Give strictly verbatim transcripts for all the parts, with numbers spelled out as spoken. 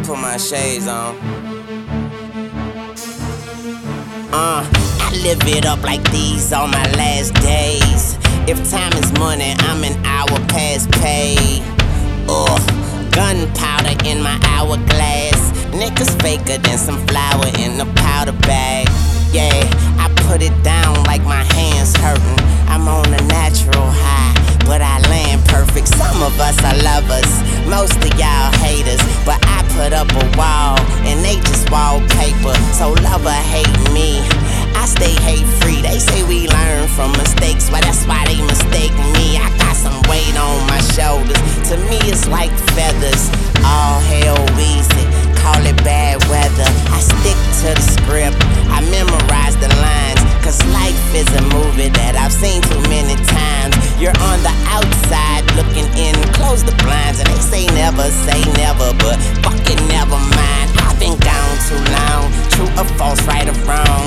put my shades on. Uh, I live it up like these on my last days. If time is money, I'm an hour past pay. Ugh, gunpowder in my hourglass. Niggas faker than some flour in a powder bag. Yeah, I put it down like my hands hurting. I'm on a natural high, but I land perfect. Some of us are lovers, most of y'all haters. But I put up a wall, and they just wallpaper. So love or hate me, I stay hate free. They say we learn from mistakes, well that's why they mistake me. I got some weight on my shoulders, to me it's like feathers. All hell Weezy, call it bad weather. I stick to the script, I memorize the lines, cause life is a movie that I've seen too many times. You're on the outside looking in, close the blinds. And they say never say never, but fucking never mind. I've been gone too long, true or false, right or wrong.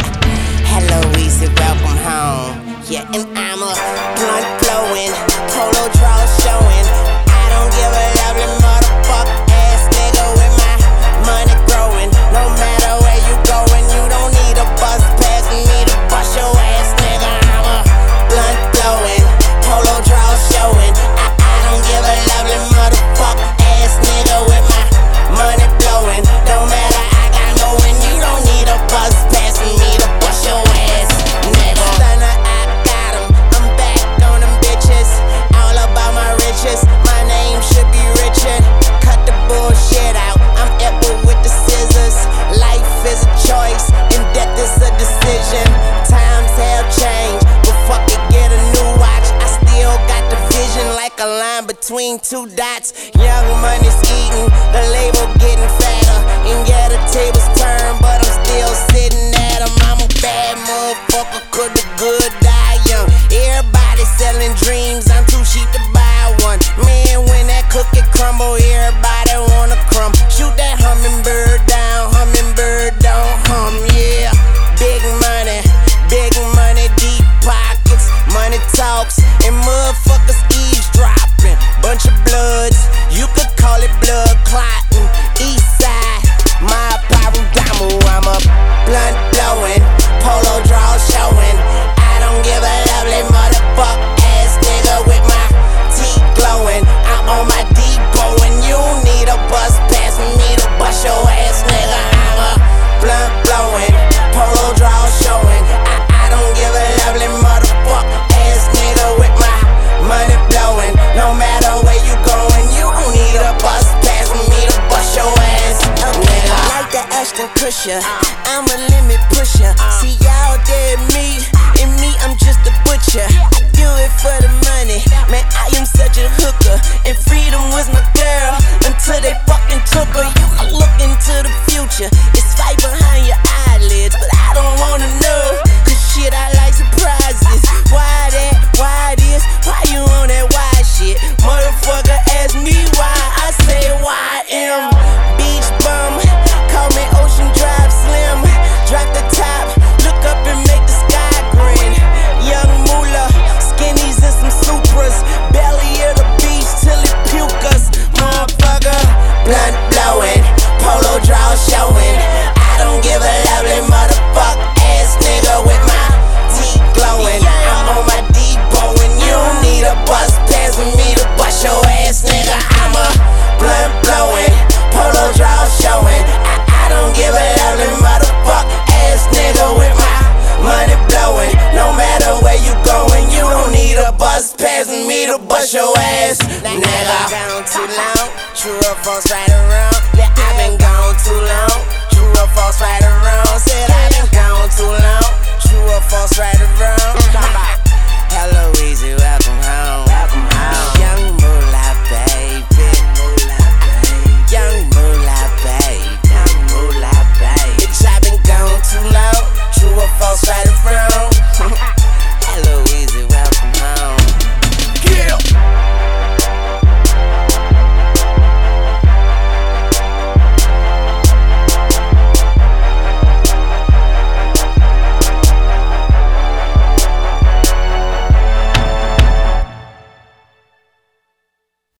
Hello Weezy, welcome home. Yeah, and I'm a blunt blowing, polo draw showing. I don't give a lovely motherfucker ass nigga with my money growing. No matter where you going, you don't need a bus pass me to bust your ass, nigga. I'm a blunt blowing, polo draw showing. I, I don't give a lovely motherfucker ass nigga with my money blowing. No matter I got going, you don't need a bus pass me to bust your ass, nigga. Stunner, I got 'em, I'm back on them bitches. All about my riches, my name should be Richard. Cut the bullshit out, I'm Apple with the scissors. Life is a choice, and death is a decision. Times have changed, but fuck it, get a new watch. I still got the vision like a line between two dots. Young money's eating, the label getting fatter. And yeah, the tables turn, but I'm still sitting at 'em. I'm a bad motherfucker, could the good die young. Everybody selling dreams, I'm too cheap to buy one. Man, when that cookie crumble, everybody wanna crumb. Shoot that hummingbird down, hummingbird don't hum, yeah. Big money, big money, deep pockets. Money talks, and motherfuckers eavesdropping. Bunch of bloods, you could call it blood clotting. East side, my power damo, I'm a blunt blowing, polo draw showing. I don't give a lovely motherfucker ass nigga with my teeth glowing. I'm on my depot and you need a bus pass me to bust your ass, nigga. I'm a blunt blowing, polo draw showing. I, I don't give a lovely motherfucker ass nigga with my money blowing. No matter where you going, you don't need a bus pass me to bust your ass, nigga. Like the Ashton Kutcher, I'm a limit pusher. See y'all dead meat, and me I'm just a butcher. I do it for the money, man I am such a hooker. And freedom was my girl, until they fucking took her. You can look into the future, it's right behind your eyelids. But I don't wanna know, cause shit I like surprises. Why that, why this, why you on that why shit? Motherfucker ask me why, I say why am beach bum, call me Ocean Drive Slim. Drop the top, look up and make the sky grin. Young moolah, skinnies and some Supras. Belly of the beach till it puke us, motherfucker. Blunt blowing, polo draw showing. I don't give a lovely motherfucker ass nigga with my teeth glowing. I'm on my depot and you don't need a bus pass with me to bust your ass, nigga. I'm a blunt blowing, polo draw showing. I, I don't give a lovely motherfucker ass nigga with my money blowing. No matter where you going, you don't need a bus pass with me to bust your ass, nigga. I've been gone too long, true or false, right or wrong. Yeah, I've been gone too long, true or false, right or wrong. Said I've been gone too long, true or false, right or wrong. Hello Weezy, welcome home, welcome home.